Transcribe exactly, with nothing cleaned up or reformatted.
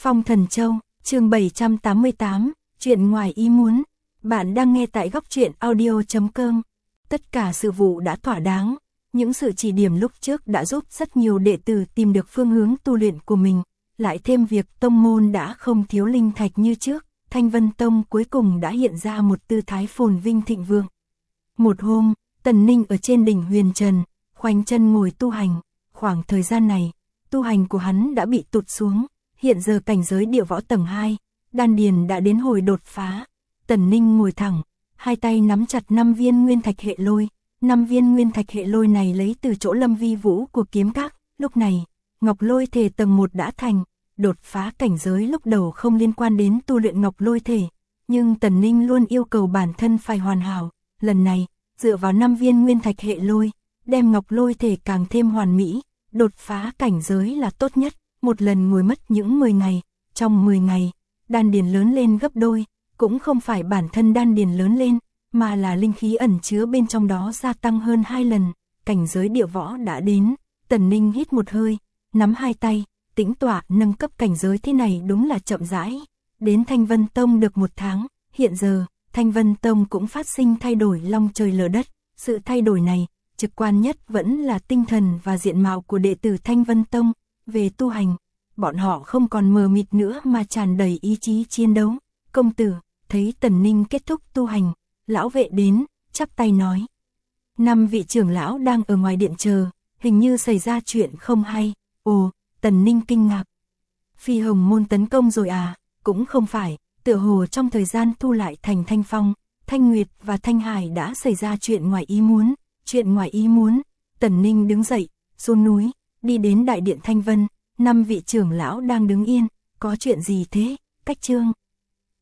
Phong Thần Châu, chương bảy trăm tám mươi tám, chuyện ngoài ý muốn. Bạn đang nghe tại góc truyện audio chấm com. Tất cả sự vụ đã thỏa đáng, những sự chỉ điểm lúc trước đã giúp rất nhiều đệ tử tìm được phương hướng tu luyện của mình, lại thêm việc tông môn đã không thiếu linh thạch như trước, Thanh Vân Tông cuối cùng đã hiện ra một tư thái phồn vinh thịnh vượng. Một hôm, Tần Ninh ở trên đỉnh Huyền Trần, khoanh chân ngồi tu hành, khoảng thời gian này, tu hành của hắn đã bị tụt xuống, hiện giờ cảnh giới địa võ tầng hai, đan điền đã đến hồi đột phá. Tần Ninh ngồi thẳng, hai tay nắm chặt năm viên nguyên thạch hệ lôi, năm viên nguyên thạch hệ lôi này lấy từ chỗ Lâm Vi Vũ của kiếm các, lúc này, Ngọc Lôi thể tầng một đã thành, đột phá cảnh giới lúc đầu không liên quan đến tu luyện Ngọc Lôi thể, nhưng Tần Ninh luôn yêu cầu bản thân phải hoàn hảo, lần này, dựa vào năm viên nguyên thạch hệ lôi, đem Ngọc Lôi thể càng thêm hoàn mỹ, đột phá cảnh giới là tốt nhất, một lần ngồi mất những mười ngày, trong mười ngày, đan điền lớn lên gấp đôi, cũng không phải bản thân đan điền lớn lên, mà là linh khí ẩn chứa bên trong đó gia tăng hơn hai lần, cảnh giới địa võ đã đến. Tần Ninh hít một hơi, nắm hai tay, tĩnh tọa nâng cấp cảnh giới thế này đúng là chậm rãi. Đến Thanh Vân Tông được một tháng, hiện giờ, Thanh Vân Tông cũng phát sinh thay đổi long trời lở đất. Sự thay đổi này, trực quan nhất vẫn là tinh thần và diện mạo của đệ tử Thanh Vân Tông. Về tu hành, bọn họ không còn mờ mịt nữa mà tràn đầy ý chí chiến đấu. Công tử, thấy Tần Ninh kết thúc tu hành, lão vệ đến, chắp tay nói. Năm vị trưởng lão đang ở ngoài điện chờ, hình như xảy ra chuyện không hay. Ồ, Tần Ninh kinh ngạc. Phi Hồng Môn tấn công rồi à? Cũng không phải, tựa hồ trong thời gian thu lại thành Thanh Phong, Thanh Nguyệt và Thanh Hải đã xảy ra chuyện ngoài ý muốn. Chuyện ngoài ý muốn. Tần Ninh đứng dậy, xuống núi, đi đến đại điện Thanh Vân, năm vị trưởng lão đang đứng yên. Có chuyện gì thế? Cách Trương